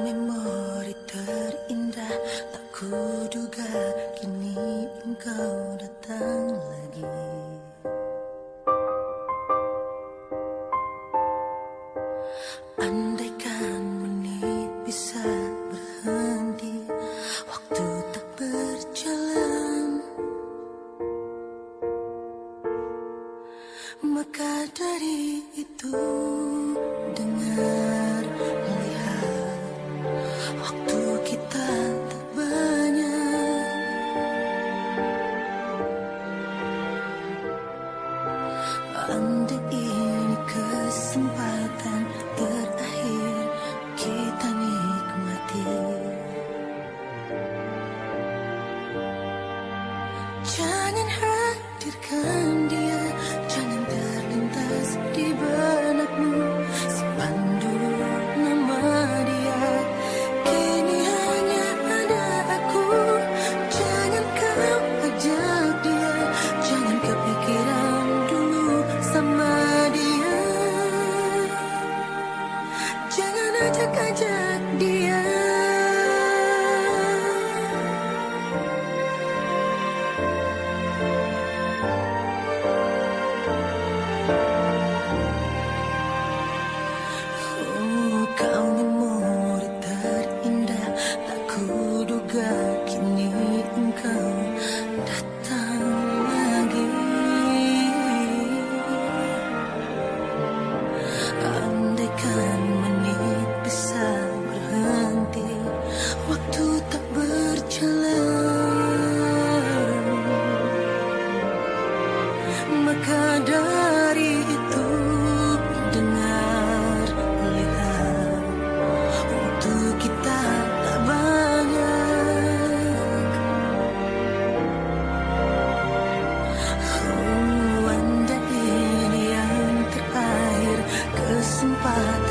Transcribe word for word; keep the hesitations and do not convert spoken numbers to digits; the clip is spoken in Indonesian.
memori terindah tak kuduga kini engkau datang lagi. Andaikan menit bisa berhenti, waktu tak berjalan, maka dari itu dengar, melihat, waktu kita tak banyak. Andai ini kesempatan terakhir kita nikmati, jangan hadirkan dia, jangan terlintas di benakmu. Simpan dulu nama dia, kini hanya ada aku. Jangan kau ajak dia, jangan kepikiran dulu sama dia. Jangan ajak-ajak dia. Oh, kau memori terindah tak kuduga kini engkau datang lagi. Andaikan menit bisa berhenti, waktu tak berjalan, maka dari itu dengar, lihat, waktu kita tak banyak. Oh, andai ini yang terakhir kesempatan